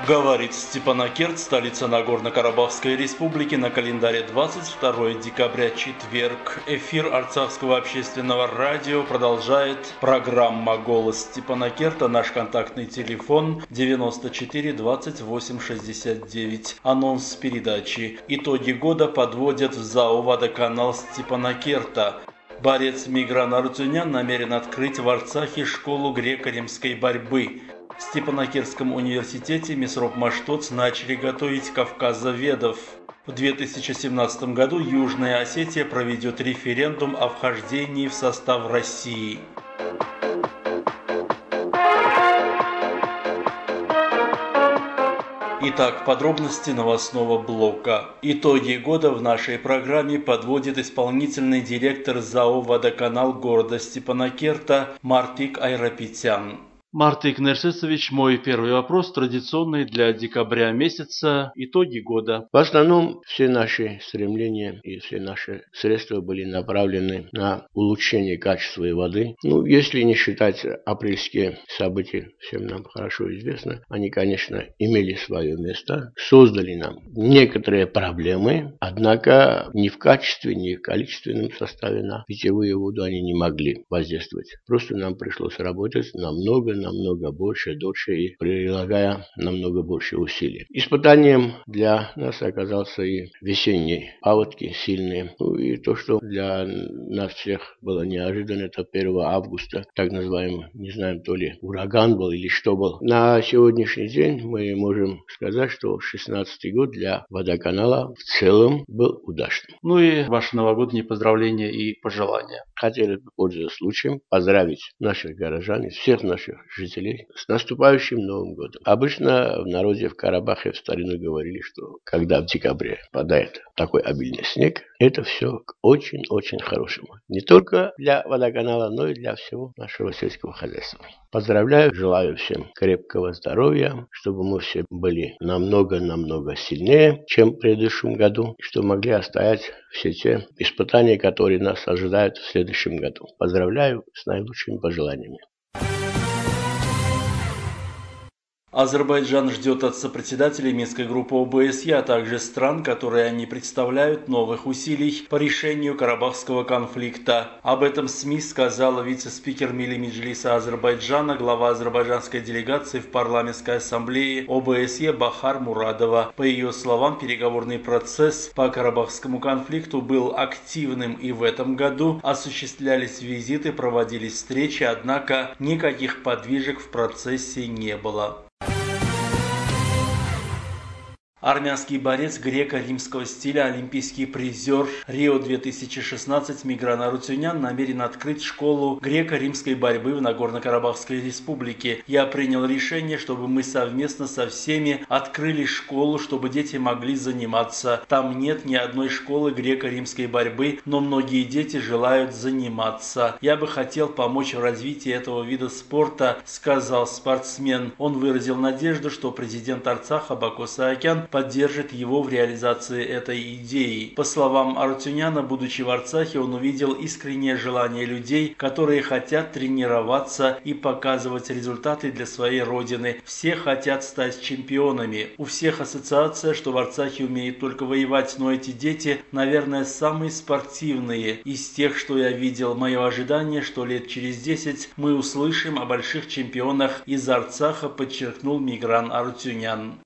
Говорит Степанакерт, столица Нагорно-Карабахской республики, на календаре 22 декабря, четверг. Эфир Арцахского общественного радио продолжает программа «Голос Степанакерта». Наш контактный телефон 94 28 69. Анонс передачи. Итоги года подводят в ЗАО «Водоканал» Степанакерта. Борец Мигран Арутюнян намерен открыть в Арцахе школу греко-римской борьбы. В Степанакертском университете Месроп Маштоц начали готовить кавказоведов. В 2017 году Южная Осетия проведет референдум о вхождении в состав России. Итак, подробности новостного блока. Итоги года в нашей программе подводит исполнительный директор ЗАО «Водоканал» города Степанакерта Мартик Айрапетян. Мартик Нерсесович, мой первый вопрос, традиционный для декабря месяца, итоги года. В основном все наши стремления и все наши средства были направлены на улучшение качества воды. Если не считать апрельские события, всем нам хорошо известно, они, конечно, имели свое место, создали нам некоторые проблемы, однако ни в качестве, ни в количественном составе на питьевую воду они не могли воздействовать. Просто нам пришлось работать намного больше, дольше и прилагая намного больше усилий. Испытанием для нас оказался и весенние паводки сильные. И то, что для нас всех было неожиданно, это 1 августа, так называемый, не знаем, то ли ураган был или что был. На сегодняшний день мы можем сказать, что 16-й год для водоканала в целом был удачным. И ваши новогодние поздравления и пожелания. Хотели бы, пользуясь случаем, поздравить наших горожан и всех наших жителей с наступающим Новым годом. Обычно в народе в Карабахе в старину говорили, что когда в декабре падает такой обильный снег, это все к очень-очень хорошему. Не только для водоканала, но и для всего нашего сельского хозяйства. Поздравляю, желаю всем крепкого здоровья, чтобы мы все были намного сильнее, чем в предыдущем году, и что могли оставить все те испытания, которые нас ожидают в следующем году. Поздравляю с наилучшими пожеланиями. Азербайджан ждет от сопредседателей Минской группы ОБСЕ, а также стран, которые они представляют, новых усилий по решению карабахского конфликта. Об этом СМИ сказала вице-спикер Милли Меджлиса Азербайджана, глава азербайджанской делегации в парламентской ассамблее ОБСЕ Бахар Мурадова. По ее словам, переговорный процесс по карабахскому конфликту был активным и в этом году. Осуществлялись визиты, проводились встречи, однако никаких подвижек в процессе не было. Армянский борец греко-римского стиля, олимпийский призер Рио-2016 Мигран Арутюнян намерен открыть школу греко-римской борьбы в Нагорно-Карабахской республике. Я принял решение, чтобы мы совместно со всеми открыли школу, чтобы дети могли заниматься. Там нет ни одной школы греко-римской борьбы, но многие дети желают заниматься. Я бы хотел помочь в развитии этого вида спорта, сказал спортсмен. Он выразил надежду, что президент Арцаха Бако Саакян поддержит его в реализации этой идеи. По словам Арутюняна, будучи в Арцахе, он увидел искреннее желание людей, которые хотят тренироваться и показывать результаты для своей родины. Все хотят стать чемпионами. У всех ассоциация, что в Арцахе умеет только воевать, но эти дети, наверное, самые спортивные из тех, что я видел. Мое ожидание, что лет через 10 мы услышим о больших чемпионах из Арцаха, подчеркнул Мигран Арутюнян.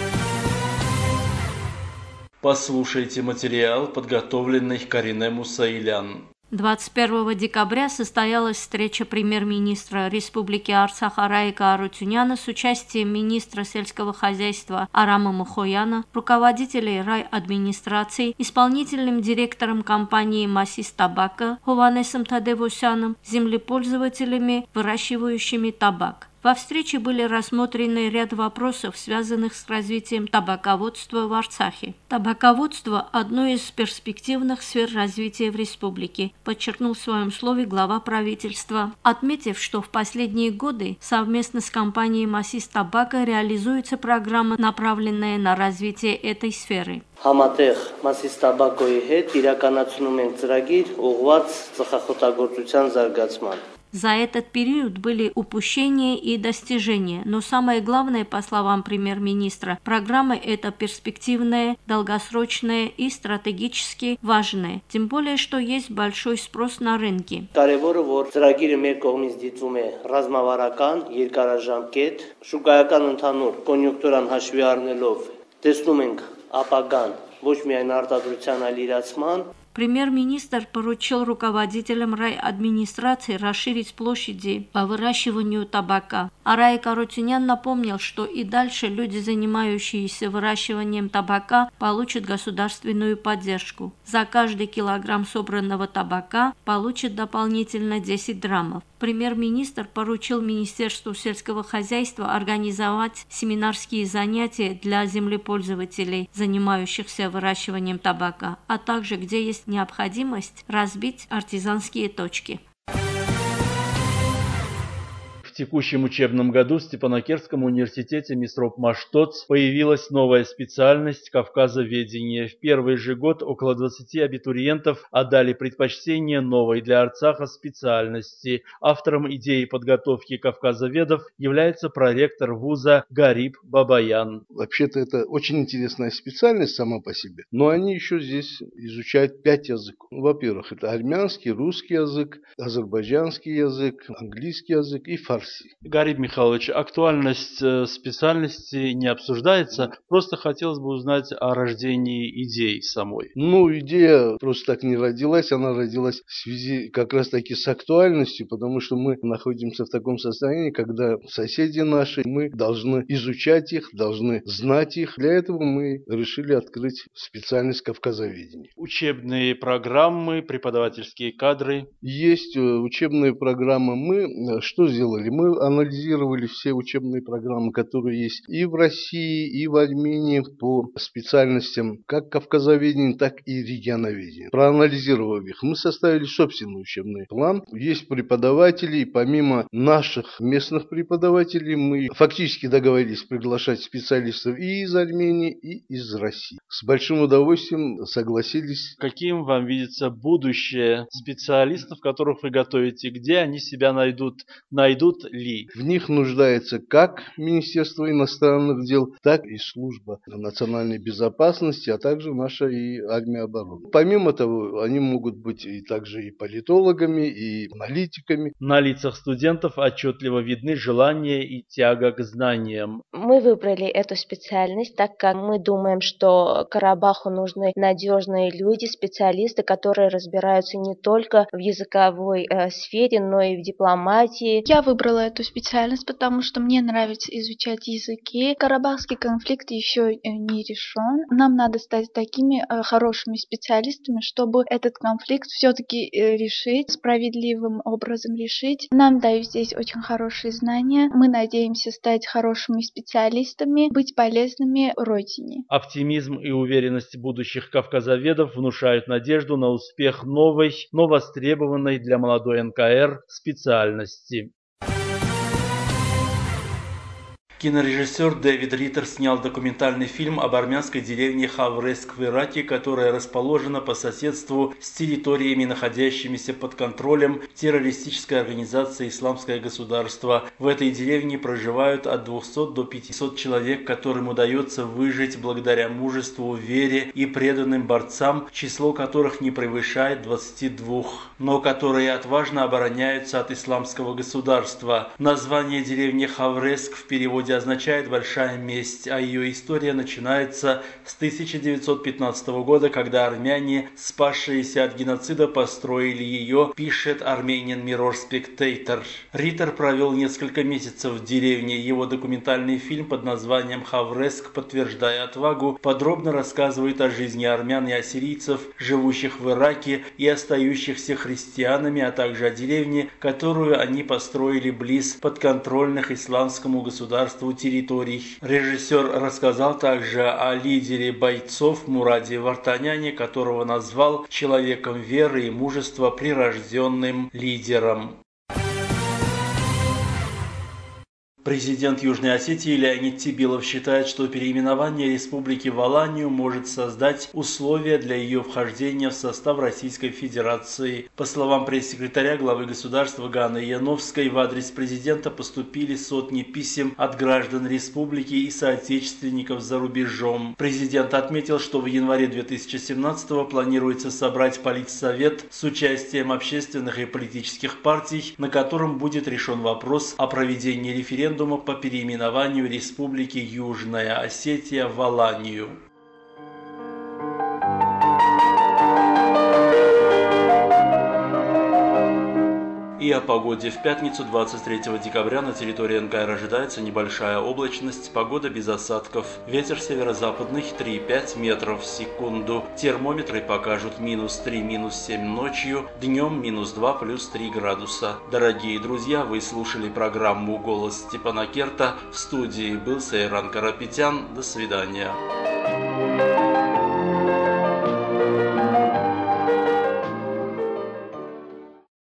Послушайте материал, подготовленный Карине Мусаилян. 21 декабря состоялась встреча премьер-министра Республики Арцах Араика Арутюняна с участием министра сельского хозяйства Арама Мухояна, руководителей райадминистрации, исполнительным директором компании «Масис Табака» Хованесом Тадевосяном, землепользователями, выращивающими табак. Во встрече были рассмотрены ряд вопросов, связанных с развитием табаководства в Арцахе. Табаководство – одно из перспективных сфер развития в республике, подчеркнул в своем слове глава правительства, отметив, что в последние годы совместно с компанией «Масис Табака» реализуется программа, направленная на развитие этой сферы. Համատեղ Մասիս Տաբակոյի հետ իրականացնում ենք ծրագիր ուղղված ծխախոտագործության զարգացման։ За этот период были упущения и достижения, но самое главное, по словам премьер-министра, программа эта перспективная, долгосрочная и стратегически важная, тем более, что есть большой спрос на рынке. Կարևորը որ ծրագիրը մեր կողմից դիտվում է ռազմավարական, երկարաժամկետ, շուկայական ընդհանուր կոնյունկտուրան հաշվի առնելով տեսնում ենք ապագան ոչ միայն արտադրության, այլ իրացման. Премьер-министр поручил руководителям райадминистрации расширить площади по выращиванию табака. Арайк Арутюнян напомнил, что и дальше люди, занимающиеся выращиванием табака, получат государственную поддержку. За каждый килограмм собранного табака получат дополнительно 10 драмов. Премьер-министр поручил Министерству сельского хозяйства организовать семинарские занятия для землепользователей, занимающихся выращиванием табака, а также, где есть необходимость, разбить артизанские точки. В текущем учебном году в Степанакертском университете Мисроп Маштоц появилась новая специальность «Кавказоведение». В первый же год около 20 абитуриентов отдали предпочтение новой для Арцаха специальности. Автором идеи подготовки кавказоведов является проректор вуза Гариб Бабаян. Вообще-то это очень интересная специальность сама по себе, но они еще здесь изучают 5 языков. Во-первых, это армянский, русский язык, азербайджанский язык, английский язык и фарси. Гариб Михайлович, актуальность специальности не обсуждается, просто хотелось бы узнать о рождении идеи самой. Идея просто так не родилась, она родилась в связи как раз таки с актуальностью, потому что мы находимся в таком состоянии, когда соседи наши, мы должны изучать их, должны знать их. Для этого мы решили открыть специальность кавказоведения. Учебные программы, преподавательские кадры. Есть учебные программы. Мы что сделали? Мы анализировали все учебные программы, которые есть и в России, и в Армении по специальностям как кавказоведения, так и регионоведения. Проанализировав их, мы составили собственный учебный план. Есть преподаватели, и помимо наших местных преподавателей, мы фактически договорились приглашать специалистов и из Армении, и из России. С большим удовольствием согласились. Каким вам видится будущее специалистов, которых вы готовите? Где они себя найдут ли? В них нуждается как Министерство иностранных дел, так и Служба национальной безопасности, а также наша и армия обороны. Помимо того, они могут быть и также и политологами, и аналитиками. На лицах студентов отчетливо видны желание и тяга к знаниям. Мы выбрали эту специальность, так как мы думаем, что Карабаху нужны надежные люди, специалисты, которые разбираются не только в языковой сфере, но и в дипломатии. Я выбрала эту специальность, потому что мне нравится изучать языки. Карабахский конфликт еще не решен. Нам надо стать такими хорошими специалистами, чтобы этот конфликт все-таки решить, справедливым образом решить. Нам дают здесь очень хорошие знания. Мы надеемся стать хорошими специалистами, быть полезными родине. Оптимизм и уверенность будущих кавказоведов внушают надежду на успех новой, но востребованной для молодой НКР специальности. Кинорежиссер Дэвид Риттер снял документальный фильм об армянской деревне Хавреск в Ираке, которая расположена по соседству с территориями, находящимися под контролем террористической организации «Исламское государство». В этой деревне проживают от 200 до 500 человек, которым удается выжить благодаря мужеству, вере и преданным борцам, число которых не превышает 22, но которые отважно обороняются от «Исламского государства». Название деревни Хавреск в переводе означает «большая месть», а ее история начинается с 1915 года, когда армяне, спасшиеся от геноцида, построили ее, пишет Armenian Mirror Spectator. Риттер провел несколько месяцев в деревне. Его документальный фильм под названием «Хавреск. Подтверждая отвагу» подробно рассказывает о жизни армян и ассирийцев, живущих в Ираке и остающихся христианами, а также о деревне, которую они построили близ подконтрольных исламскому государству территорий. Режиссер рассказал также о лидере бойцов Мураде Вартаняне, которого назвал человеком веры и мужества, прирожденным лидером. Президент Южной Осетии Леонид Тибилов считает, что переименование республики в Аланию может создать условия для ее вхождения в состав Российской Федерации. По словам пресс-секретаря главы государства Ганны Яновской, в адрес президента поступили сотни писем от граждан республики и соотечественников за рубежом. Президент отметил, что в январе 2017-го планируется собрать политсовет с участием общественных и политических партий, на котором будет решен вопрос о проведении референдума по переименованию Республики Южная Осетия в Аланию. И о погоде. В пятницу 23 декабря на территории НКР ожидается небольшая облачность, погода без осадков. Ветер северо-западный 3,5 метров в секунду. Термометры покажут -3, -7 ночью, днем -2, +3 градуса. Дорогие друзья, вы слушали программу «Голос Степана Керта». В студии был Сейран Карапетян. До свидания.